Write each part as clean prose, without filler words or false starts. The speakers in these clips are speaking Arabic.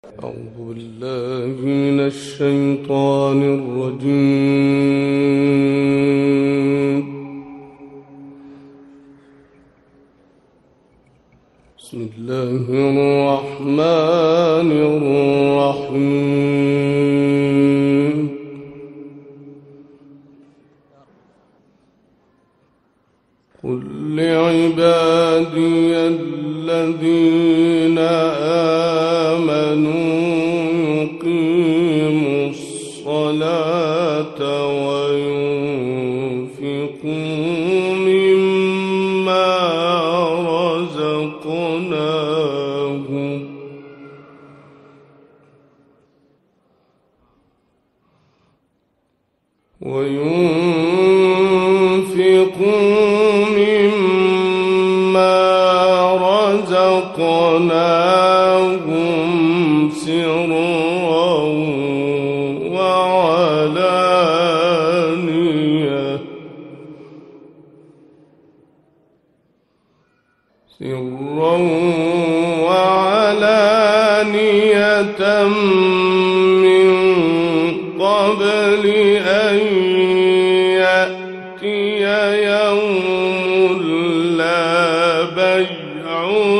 أعوذ بالله من الشيطان الرجيم. بسم الله الرحمن الرحيم. قل لعبادي الذين آمنوا يقيموا الصلاة وينفقوا مما رزقناهم سرا وعلانية من قبل أن يأتي يوم لا بيع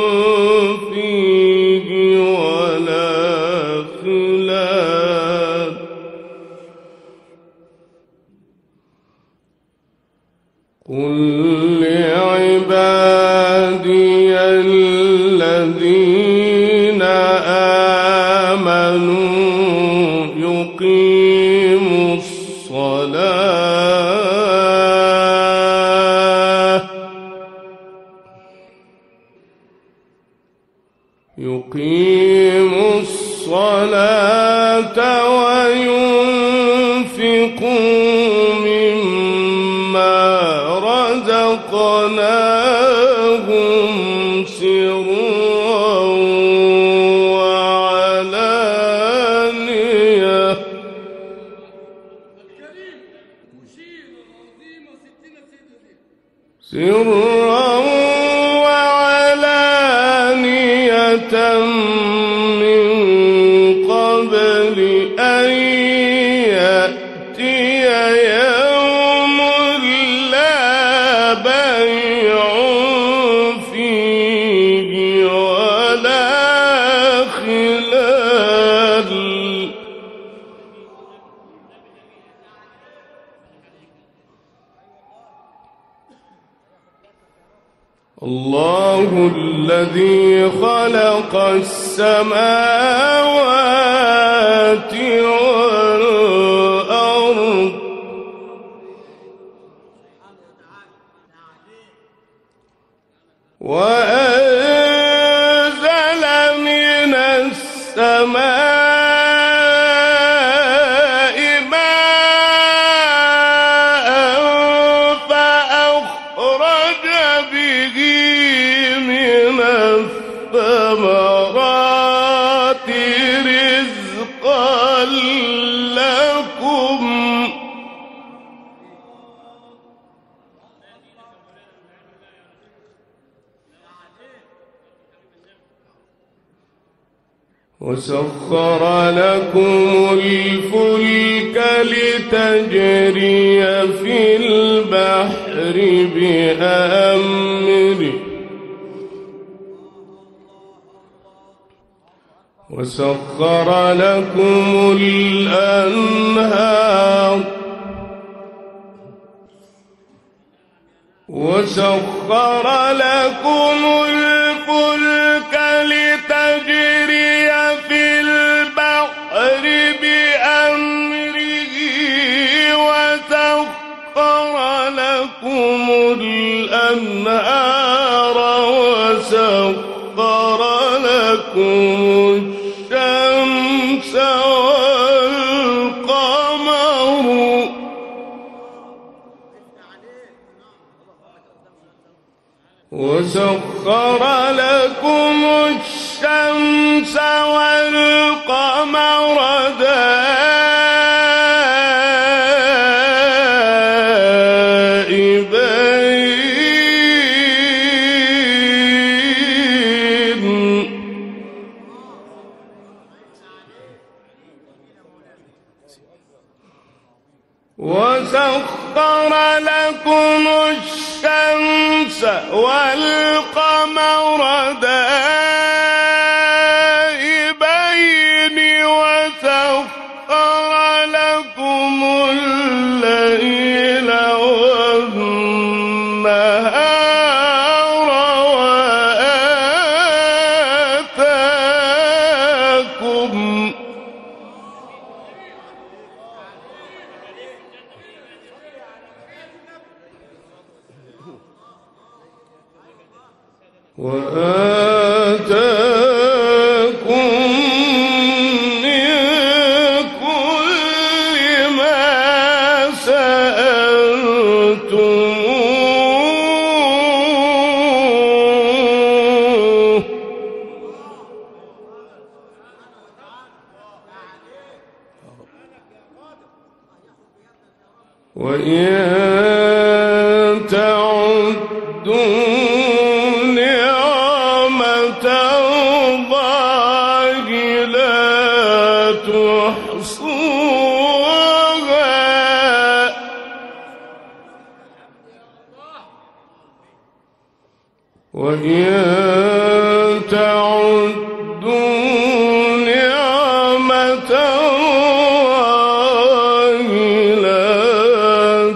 فيه ولا خلال. قل لعبادي الذين آمنوا يقيموا الصلاة وينفقوا مما رزقناهم سرا وعلانية من قبل أن يأتي يوم لا بيع فيه ولا خلال. الله الذي خلق السماوات والأرض وأنزل من السماء ماء فأخرج به من الثمرات رزقا لكم وسخر لكم الفلك لتجري في البحر بأمره وسخر لكم الأنهار وسخر لكم الفلك لتجري في البحر بأمره وسخر لكم الأنهار وسخر لكم الشمس والقمر وسخر لكم الشمس والقمر دائبين وسخر لكم الشمس والقمر دائبين وسخر لكم الليل والنهار وآتاكم من كل ما سألتموه وإن تعدوا نعمة الله لا تحصوها وإن تعدوا نعمة الله لا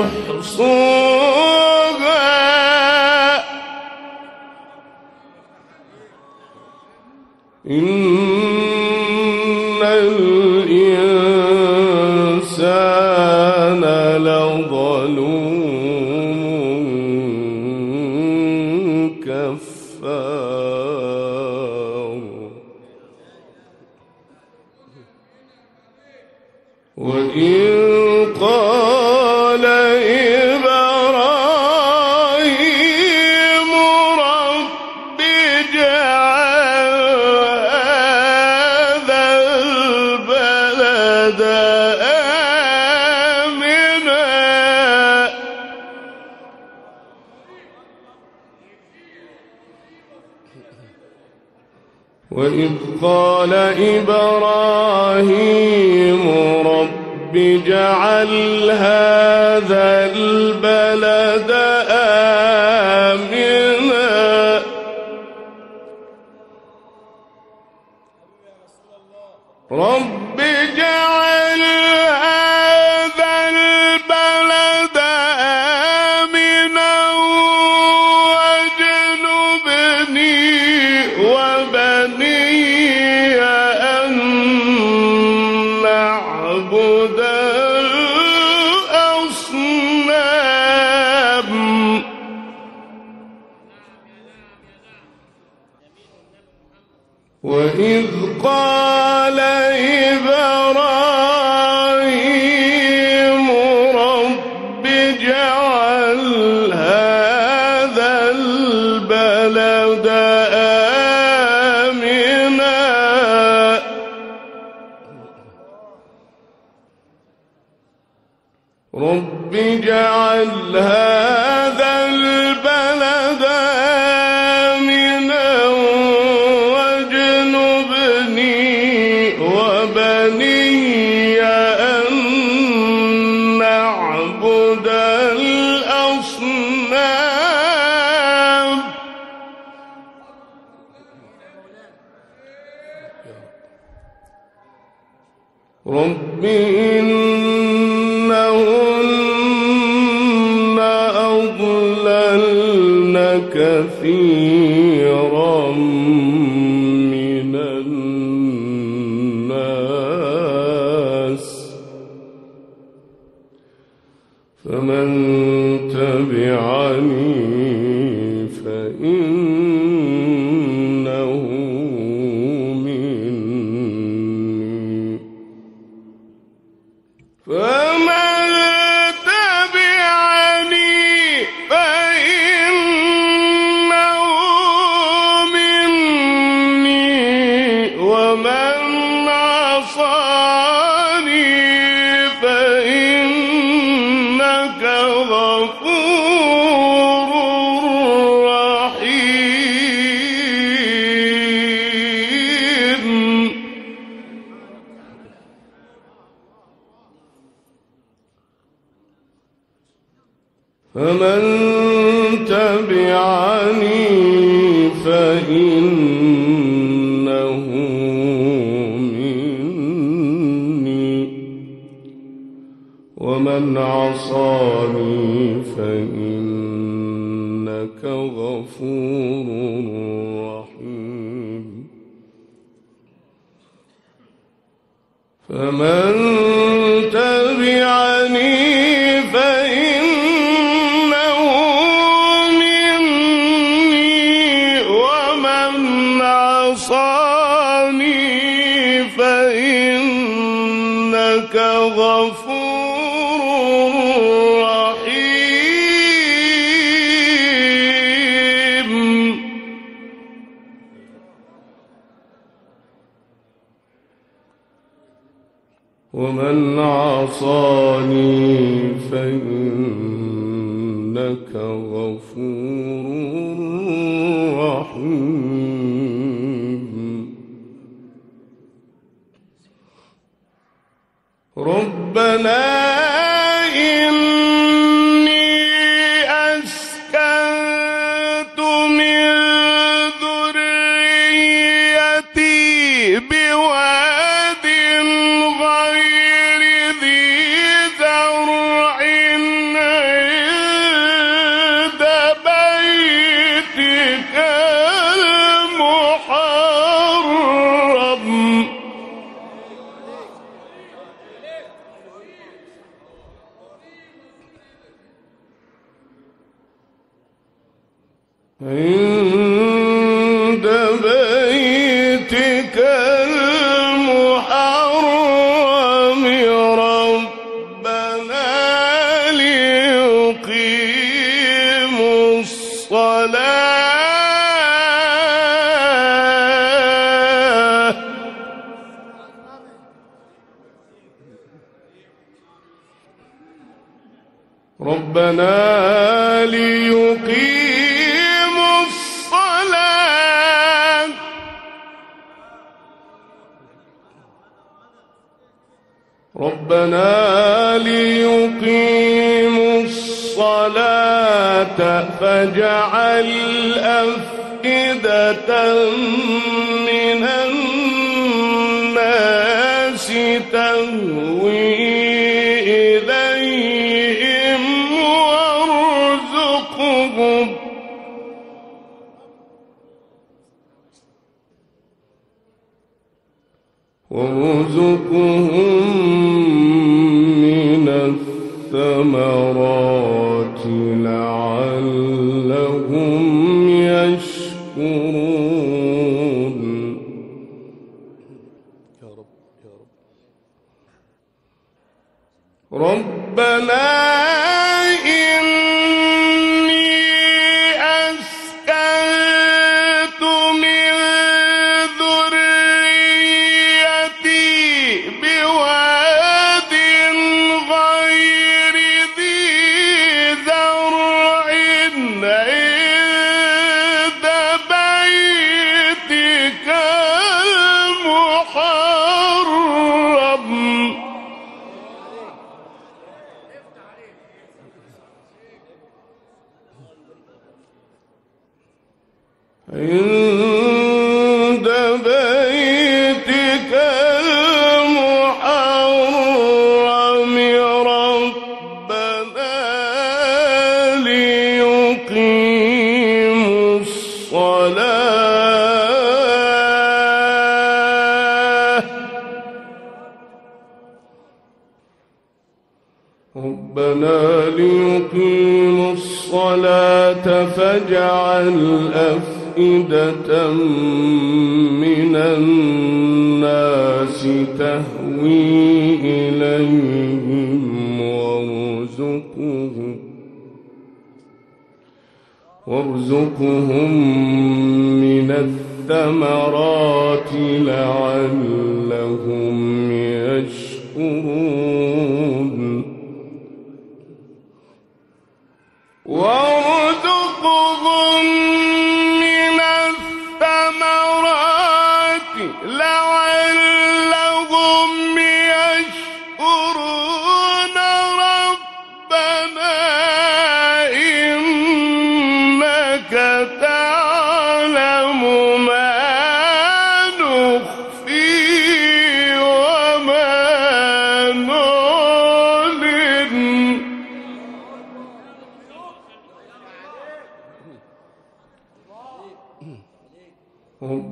تحصوها إن الإنسان لظلوم كفار وإن قال إبراهيم رب اجعل هذا البلد آمنا وإذ قال إبراهيم رب اجعل هذا البلد آمنا رب اجعل هذا البلد آمنا واجنبني وبني أن نعبد الأصنام وإذ قال إبراهيم رب اجعل هذا البلد آمنا رب اجعل هذا البلد آمنا واجنبني وبني أن نعبد الأصنام رب إنهن أضللن كثيرا من الناس فمن تبعني فإنه مني فمن تبعني فإنه مني ومن عصاني فإنك غفور رحيم فمن تبعني فإنه مني ومن عصاني فإنك غفور رحيم فمن تبعني فإنه مني ومن عصاني فإنك غفور رحيم ومن عصاني فإنك غفور رحيم ربنا إني أسكنت من ذريتي بواد غير ذي زرع عند بيتك المحرم عند بيتك المحرم ربنا ليقيموا الصلاة ربنا ليقيموا الصلاة ربنا ليقيموا الصلاة فاجعل أفئدة من الناس تهوي إليهم وارزقهم من الثمرات لعلهم يشكرون يا رب يا رب ربنا إني أسكنت من ذريتي بواد غير ذي زرع عند بيتك المحرم عند بيتك المحرم ربنا ليقيموا الصلاة ربنا ليقيموا الصلاة فاجعل أفئدة من الناس تهوي إليهم وارزقهم من الثمرات لعلهم يشكرون وارزقهم من الثمرات لعلهم يشكرون ربنا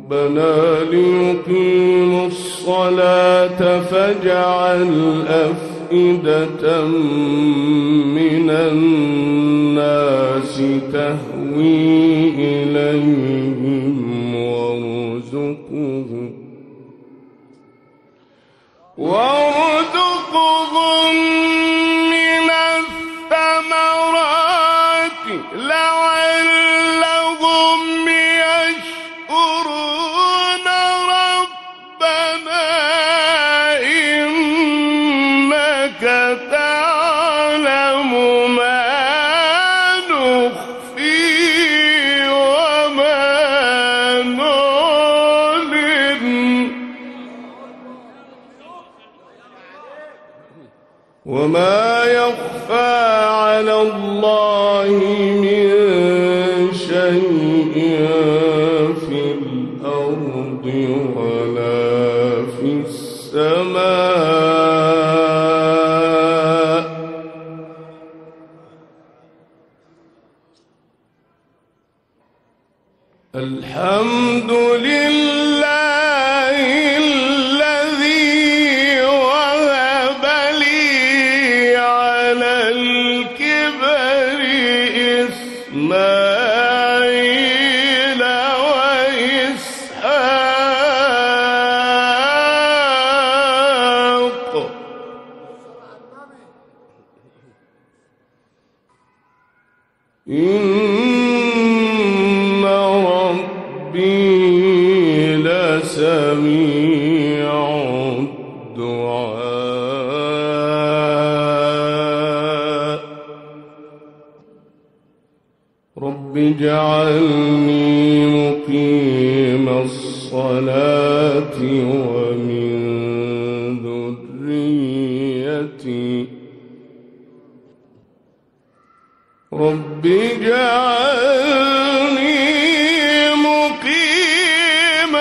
ربنا ليقيموا الصلاة فاجعل أفئدة من الناس تهوي إليهم وارزقهم من الثمرات لعلهم يشكرون ربنا إنك تعلم ما نخفي وما نعلن وما يخفى على الله من شيء في الأرض ولا في السماء الحمد لله الذي وهب لي على الكبر إسماعيل وإسحاق إن ربي لسميع الدعاء رب اجعلني مقيم الصلاة ومن ذريتي رب اجعلني مقيم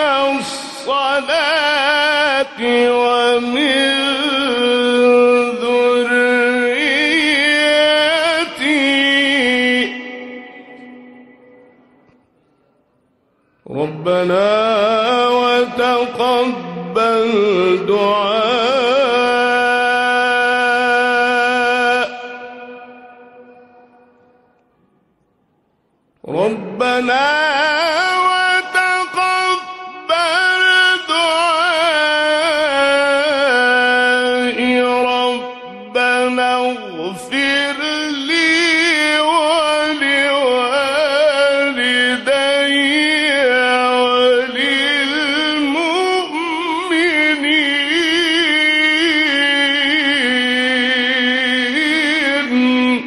الصلاة ومن ذريتي ربنا وتقبل دعاء ربنا وتقبل دعائي ربنا اغفر لي ولوالدي وللمؤمنين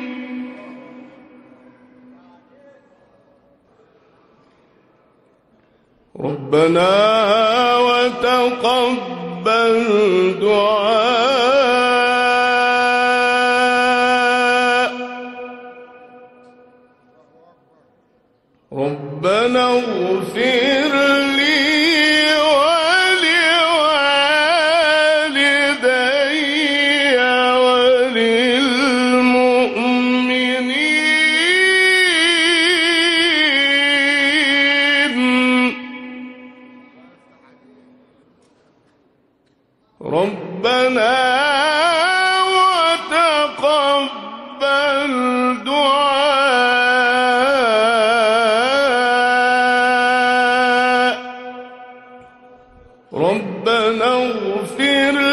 ربنا وتقبل دعاء ربنا اغفر لي ولوالدي وللمؤمنين ربنا وتقبل دعاء ربنا اغفر